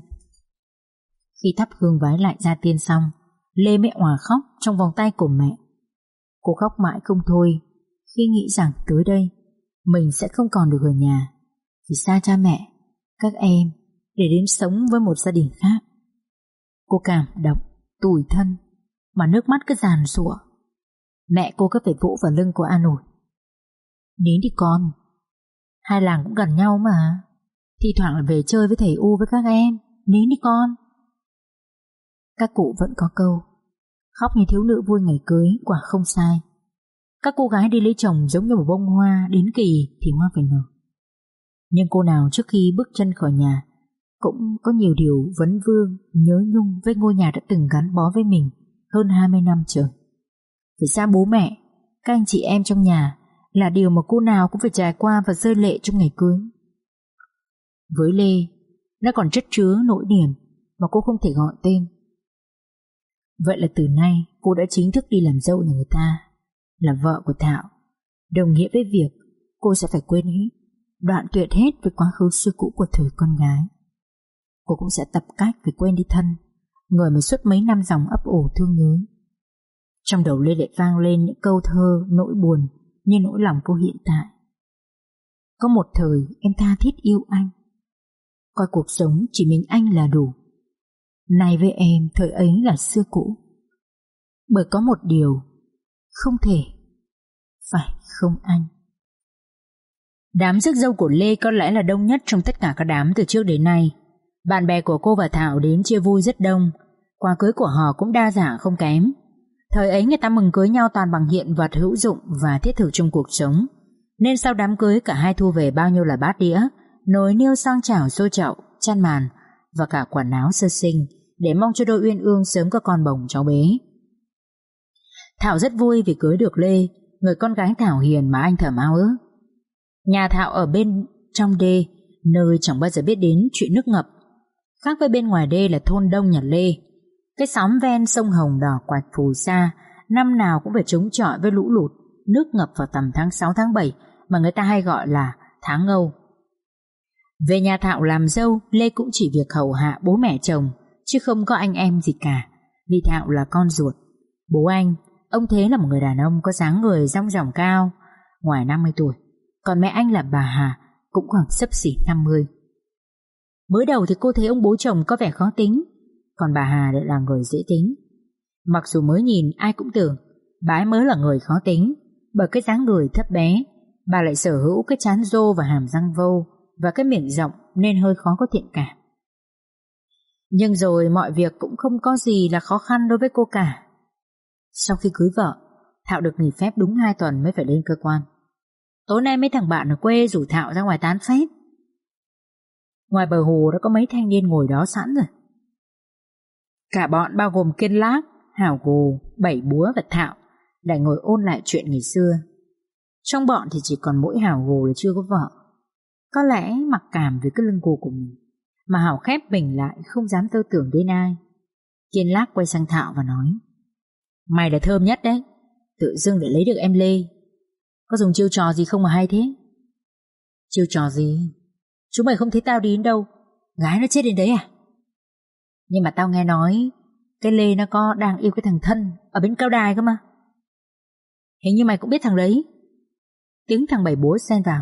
Khi thắp hương vái lại gia tiên xong, Lê mới òa khóc trong vòng tay của mẹ. Cô khóc mãi không thôi khi nghĩ rằng tới đây mình sẽ không còn được ở nhà, vì xa cha mẹ, các em để đến sống với một gia đình khác. Cô cảm động, tủi thân, mà nước mắt cứ giàn giụa. Mẹ cô cứ phải vỗ vào lưng cô an ủi. Nín đi con, hai làng cũng gần nhau mà, thi thoảng là về chơi với thầy U với các em. Nín đi con. Các cụ vẫn có câu, khóc như thiếu nữ vui ngày cưới quả không sai. Các cô gái đi lấy chồng giống như một bông hoa, đến kỳ thì hoa phải nở. Nhưng cô nào trước khi bước chân khỏi nhà cũng có nhiều điều vấn vương, nhớ nhung với ngôi nhà đã từng gắn bó với mình hơn 20 năm trời. Phải xa bố mẹ, các anh chị em trong nhà là điều mà cô nào cũng phải trải qua và rơi lệ trong ngày cưới. Với Lê, nó còn chất chứa nỗi niềm mà cô không thể gọi tên. Vậy là từ nay cô đã chính thức đi làm dâu nhà người ta, là vợ của Thảo, đồng nghĩa với việc cô sẽ phải quên hết, đoạn tuyệt hết với quá khứ xưa cũ của thời con gái. Cô cũng sẽ tập cách phải quên đi thân, người mà suốt mấy năm dòng ấp ủ thương nhớ. Trong đầu Lê lại vang lên những câu thơ nỗi buồn như nỗi lòng cô hiện tại. Có một thời em tha thiết yêu anh, coi cuộc sống chỉ mình anh là đủ. Nay với em thời ấy là xưa cũ, bởi có một điều không thể, phải không anh? Đám rước dâu của Lê có lẽ là đông nhất trong tất cả các đám từ trước đến nay. Bạn bè của cô và Thảo đến chia vui rất đông. Quà cưới của họ cũng đa dạng không kém. Thời ấy người ta mừng cưới nhau toàn bằng hiện vật hữu dụng và thiết thực trong cuộc sống, nên sau đám cưới cả hai thu về bao nhiêu là bát đĩa, nồi niêu sang chảo xôi chậu, chăn màn và cả quần áo sơ sinh để mong cho đôi uyên ương sớm có con bồng cháu bé. Thảo rất vui vì cưới được Lê, người con gái thảo hiền mà anh thầm ao ước. Nhà Thảo ở bên trong đê, nơi chẳng bao giờ biết đến chuyện nước ngập. Khác với bên ngoài đê là thôn đông nhà Lê. Cái xóm ven sông Hồng đỏ quạch phù sa, năm nào cũng phải chống chọi với lũ lụt, nước ngập vào tầm tháng 6 tháng 7 mà người ta hay gọi là tháng Âu. Về nhà Thảo làm dâu, Lê cũng chỉ việc hầu hạ bố mẹ chồng, chứ không có anh em gì cả, vì Thảo là con ruột. Bố anh, ông Thế là một người đàn ông có dáng người dong dỏng cao, ngoài 50 tuổi, còn mẹ anh là bà Hà, cũng khoảng xấp xỉ 50. Mới đầu thì cô thấy ông bố chồng có vẻ khó tính, còn bà Hà lại là người dễ tính. Mặc dù mới nhìn ai cũng tưởng bà ấy mới là người khó tính, bởi cái dáng người thấp bé, bà lại sở hữu cái trán rô và hàm răng vâu và cái miệng rộng nên hơi khó có thiện cảm. Nhưng rồi mọi việc cũng không có gì là khó khăn đối với cô cả. Sau khi cưới vợ, Thảo được nghỉ phép đúng 2 tuần mới phải lên cơ quan. Tối nay mấy thằng bạn ở quê rủ Thảo ra ngoài tán phét. Ngoài bờ hồ đã có mấy thanh niên ngồi đó sẵn rồi. Cả bọn bao gồm Kiên Lác, Hảo Gù, Bảy Búa và Thảo lại ngồi ôn lại chuyện ngày xưa. Trong bọn thì chỉ còn mỗi Hảo Gù là chưa có vợ. Có lẽ mặc cảm với cái lưng gù của mình mà Hảo khép mình lại, không dám tơ tưởng đến ai. Kiên Lác quay sang Thảo và nói: Mày là thơm nhất đấy, tự dưng để lấy được em Lê. Có dùng chiêu trò gì không mà hay thế? Chiêu trò gì? Chúng mày không thấy tao đi đến đâu, gái nó chết đến đấy à? Nhưng mà tao nghe nói cái Lê nó có đang yêu cái thằng Thân ở bên Cao Đài cơ mà. Hình như mày cũng biết thằng đấy. Tiếng thằng Bảy Búa xen vào: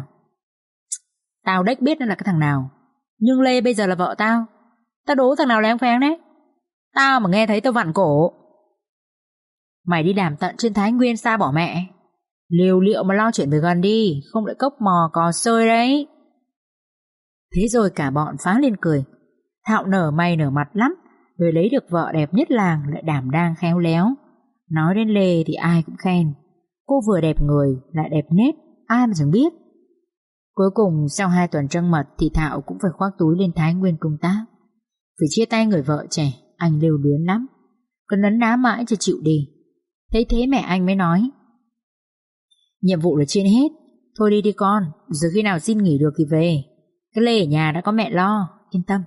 Tao đếch biết nó là cái thằng nào, nhưng Lê bây giờ là vợ tao. Tao đố thằng nào lén phén đấy. Tao mà nghe thấy tao vặn cổ. Mày đi làm tận trên Thái Nguyên xa bỏ mẹ, liều liệu mà lo chuyện về gần đi, không lại cốc mò cò sơi đấy. Thế rồi cả bọn phá lên cười. Thạo nở mày nở mặt lắm, rồi lấy được vợ đẹp nhất làng lại đảm đang khéo léo. Nói đến Lê thì ai cũng khen, cô vừa đẹp người lại đẹp nết, ai mà chẳng biết. Cuối cùng sau 2 tuần trăng mật thì Thạo cũng phải khoác túi lên Thái Nguyên công tác. Vì chia tay người vợ trẻ, anh lưu luyến lắm, cứ nấn ná mãi cho chịu đi. Thấy thế mẹ anh mới nói: Nhiệm vụ là trên hết, thôi đi con, rồi khi nào xin nghỉ được thì về. Cái Lê ở nhà đã có mẹ lo, yên tâm.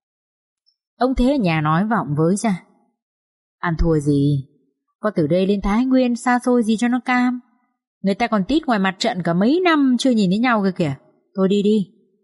Ông Thế ở nhà nói vọng với ra: Ăn thua gì, có từ đây lên Thái Nguyên xa xôi gì cho nó cam. Người ta còn tít ngoài mặt trận cả mấy năm chưa nhìn thấy nhau cơ kìa. Thôi đi đi.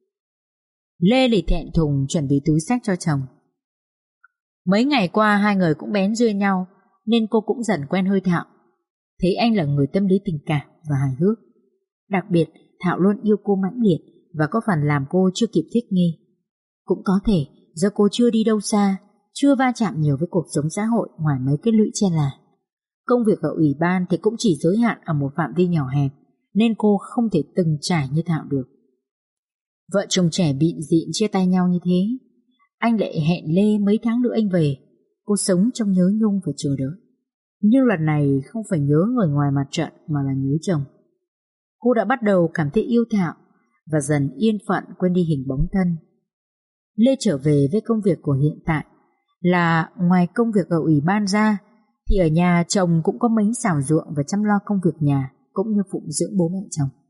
Lê lì thẹn thùng chuẩn bị túi xách cho chồng. Mấy ngày qua hai người cũng bén duyên nhau, nên cô cũng dần quen hơi Thạo. Thấy anh là người tâm lý tình cảm và hài hước. Đặc biệt Thạo luôn yêu cô mãnh liệt và có phần làm cô chưa kịp thích nghi. Cũng có thể do cô chưa đi đâu xa, chưa va chạm nhiều với cuộc sống xã hội ngoài mấy cái lũy che là. Công việc ở ủy ban thì cũng chỉ giới hạn ở một phạm vi nhỏ hẹp, nên cô không thể từng trải như Thạo được. Vợ chồng trẻ bịn dịn chia tay nhau như thế. Anh lại hẹn Lê mấy tháng nữa anh về. Cô sống trong nhớ nhung và chờ đợi. Nhưng lần này không phải nhớ người ngoài mặt trận mà là nhớ chồng. Cô đã bắt đầu cảm thấy yêu Thạo và dần yên phận quên đi hình bóng thân. Lê trở về với công việc của hiện tại là ngoài công việc ở ủy ban ra thì ở nhà chồng cũng có mấy xào ruộng và chăm lo công việc nhà cũng như phụng dưỡng bố mẹ chồng.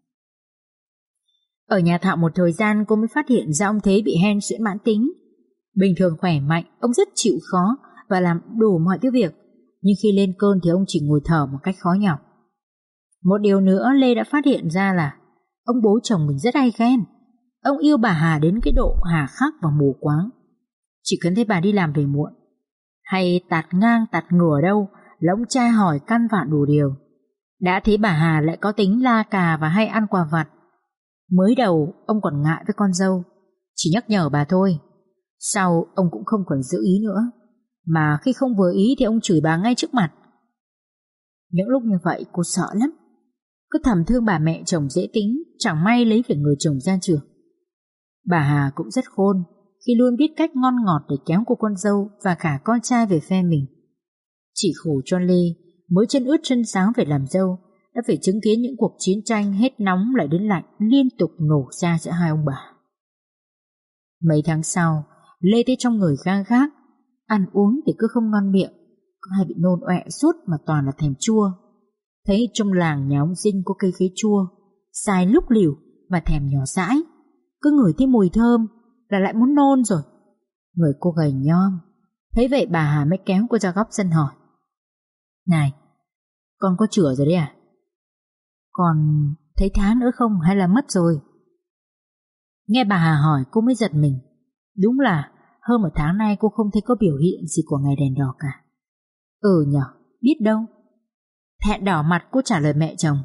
Ở nhà Thạo một thời gian cô mới phát hiện ra ông Thế bị hen suyễn mãn tính. Bình thường khỏe mạnh, ông rất chịu khó và làm đủ mọi thứ việc, nhưng khi lên cơn thì ông chỉ ngồi thở một cách khó nhọc. Một điều nữa Lê đã phát hiện ra là ông bố chồng mình rất hay khen. Ông yêu bà Hà đến cái độ hà khắc và mù quáng. Chỉ cần thấy bà đi làm về muộn hay tạt ngang tạt ngửa đâu là ông tra hỏi căn vạn đủ điều. Đã thấy bà Hà lại có tính la cà và hay ăn quà vặt. Mới đầu ông còn ngại với con dâu, chỉ nhắc nhở bà thôi. Sau ông cũng không còn giữ ý nữa, mà khi không vừa ý thì ông chửi bà ngay trước mặt. Những lúc như vậy cô sợ lắm, cứ thầm thương bà mẹ chồng dễ tính, chẳng may lấy về người chồng ra trường. Bà Hà cũng rất khôn khi luôn biết cách ngon ngọt để kéo cô con dâu và cả con trai về phe mình. Chỉ khổ cho Lê, mới chân ướt chân sáo về làm dâu, đã phải chứng kiến những cuộc chiến tranh hết nóng lại đến lạnh liên tục nổ ra giữa hai ông bà. Mấy tháng sau, Lê thấy trong người gang gác, ăn uống thì cứ không ngon miệng, có hay bị nôn ọe suốt mà toàn là thèm chua. Thấy trong làng nhà ông Dinh có cây khế chua, xài lúc lỉu mà thèm nhỏ dãi, cứ ngửi thấy mùi thơm là lại muốn nôn rồi. Người cô gầy nhom, thấy vậy bà Hà mới kéo cô ra góc sân hỏi: "Này, con có chữa rồi đấy à? Còn thấy tháng nữa không hay là mất rồi?" Nghe bà Hà hỏi cô mới giật mình. Đúng là hơn một tháng nay cô không thấy có biểu hiện gì của ngày đèn đỏ cả. Nhở, biết đâu. Thẹn đỏ mặt cô trả lời mẹ chồng: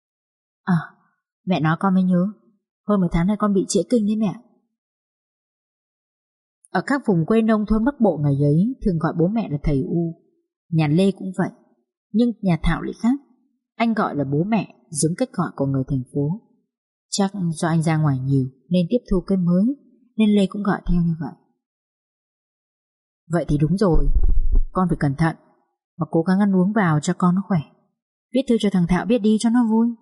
Mẹ nói con mới nhớ, hơn một tháng nay con bị trễ kinh đấy mẹ. Ở các vùng quê nông thôn Bắc Bộ ngày ấy thường gọi bố mẹ là thầy U. Nhà Lê cũng vậy, nhưng nhà Thảo lại khác. Anh gọi là bố mẹ giống cách gọi của người thành phố. Chắc do anh ra ngoài nhiều nên tiếp thu cái mới, nên Lê cũng gọi theo như vậy. Vậy thì đúng rồi, con phải cẩn thận và cố gắng ăn uống vào cho con nó khỏe. Viết thư cho thằng Thạo biết đi cho nó vui.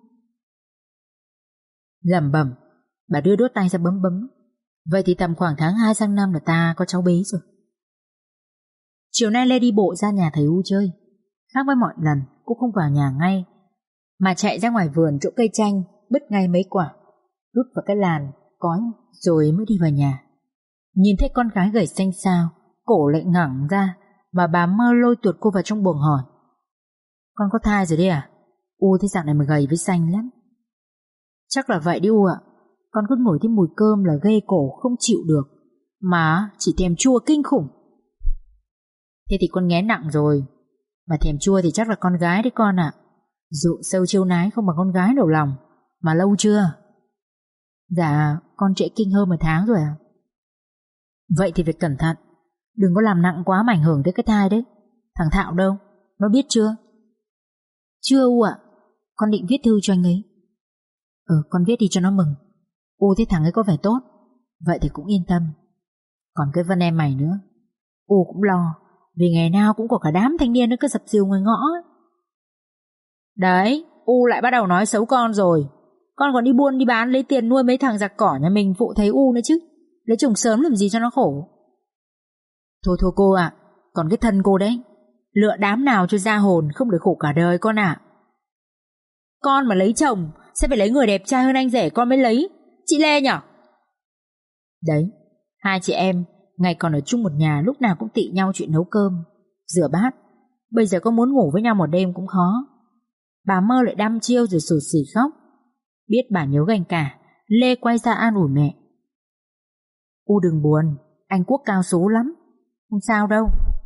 Lẩm bẩm, bà đưa đốt tay ra bấm bấm. Vậy thì tầm khoảng tháng 2 sang năm là ta có cháu bé rồi. Chiều nay Lê đi bộ ra nhà thầy U chơi. Khác với mọi lần, cô không vào nhà ngay, mà chạy ra ngoài vườn chỗ cây chanh, bứt ngay mấy quả, đút vào cái làn cói rồi mới đi vào nhà. Nhìn thấy con gái gầy xanh xao, cổ lại ngẩng ra, và bà Mơ lôi tuột cô vào trong buồng hỏi: "Con có thai rồi đấy à? U thấy dạo này mà gầy với xanh lắm." "Chắc là vậy đi U ạ. Con cứ ngửi thấy mùi cơm là gây cổ không chịu được, mà chỉ thèm chua kinh khủng." "Thế thì con nghén nặng rồi. Mà thèm chua thì chắc là con gái đấy con ạ. Dụ sâu chiêu nái không bằng con gái đầu lòng. Mà lâu chưa?" "Dạ con trễ kinh hơn một tháng rồi ạ." "Vậy thì phải cẩn thận, đừng có làm nặng quá mà ảnh hưởng tới cái thai đấy. Thằng Thạo đâu, nó biết chưa?" "Chưa U ạ. Con định viết thư cho anh ấy." Con viết đi cho nó mừng. U thấy thằng ấy có vẻ tốt, vậy thì cũng yên tâm. Còn cái Vân em mày nữa, U cũng lo, vì ngày nào cũng có cả đám thanh niên nó cứ dập dìu ngoài ngõ ấy. Đấy, U lại bắt đầu nói xấu con rồi. Con còn đi buôn đi bán lấy tiền nuôi mấy thằng giặc cỏ nhà mình phụ thấy U nữa chứ. Lấy chồng sớm làm gì cho nó khổ. Thôi cô ạ, còn cái thân cô đấy, lựa đám nào cho ra hồn, không để khổ cả đời con ạ. Con mà lấy chồng sẽ phải lấy người đẹp trai hơn anh rể con mới lấy, chị Lê nhở? Đấy, hai chị em ngày còn ở chung một nhà lúc nào cũng tị nhau chuyện nấu cơm, rửa bát. Bây giờ có muốn ngủ với nhau một đêm cũng khó. Bà Mơ lại đăm chiêu rồi sụt sỉ khóc. Biết bà nhớ ganh cả, Lê quay ra an ủi mẹ: "U đừng buồn, anh Quốc cao số lắm, không sao đâu."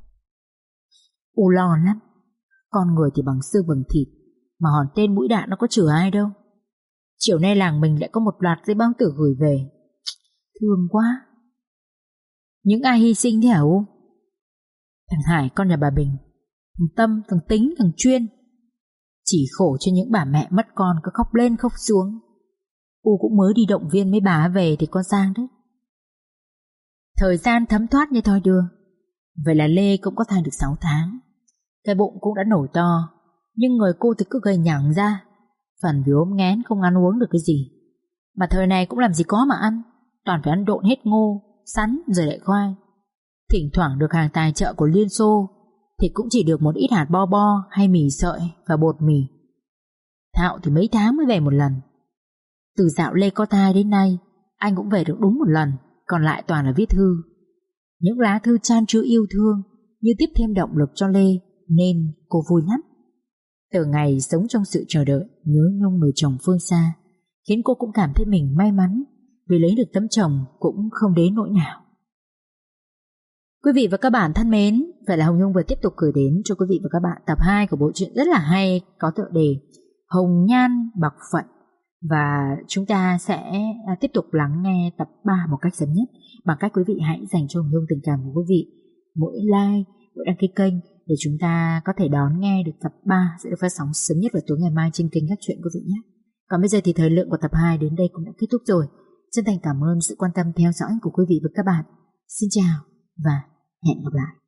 U lo lắm. Con người thì bằng xương bằng thịt, mà hòn tên mũi đạn nó có chừa ai đâu. Chiều nay làng mình lại có một loạt giấy báo tử gửi về. Thương quá. Những ai hy sinh thế hả U? Thằng Hải con nhà bà Bình, thằng Tâm, thằng Tính, thằng Chuyên. Chỉ khổ cho những bà mẹ mất con cứ khóc lên khóc xuống. U cũng mới đi động viên mấy bà về thì con sang đấy. Thời gian thấm thoát như thoi đưa. Vậy là Lê cũng có thai được 6 tháng. Cái bụng cũng đã nổi to, nhưng người cô thì cứ gầy nhẳng ra. Phần vì ốm nghén không ăn uống được cái gì. Mà thời này cũng làm gì có mà ăn, toàn phải ăn độn hết ngô, sắn rồi lại khoai. Thỉnh thoảng được hàng tài trợ của Liên Xô thì cũng chỉ được một ít hạt bo bo hay mì sợi và bột mì. Thạo thì mấy tháng mới về một lần. Từ dạo Lê có thai đến nay, anh cũng về được đúng một lần, còn lại toàn là viết thư. Những lá thư chan chứa yêu thương như tiếp thêm động lực cho Lê, nên cô vui lắm. Từ ngày sống trong sự chờ đợi, nhớ nhung người chồng phương xa, khiến cô cũng cảm thấy mình may mắn vì lấy được tấm chồng cũng không đến nỗi nào. Quý vị và các bạn thân mến, vậy là Hồng Nhung vừa tiếp tục gửi đến cho quý vị và các bạn tập 2 của bộ truyện rất là hay có tựa đề Hồng Nhan Bạc Phận. Và chúng ta sẽ tiếp tục lắng nghe tập 3 một cách sớm nhất bằng cách quý vị hãy dành cho Hồng Nhung tình cảm của quý vị mỗi like, mỗi đăng ký kênh để chúng ta có thể đón nghe được tập 3 sẽ được phát sóng sớm nhất vào tối ngày mai trên kênh Các Chuyện quý vị nhé. Còn bây giờ thì thời lượng của tập 2 đến đây cũng đã kết thúc rồi. Chân thành cảm ơn sự quan tâm theo dõi của quý vị và các bạn. Xin chào và hẹn gặp lại.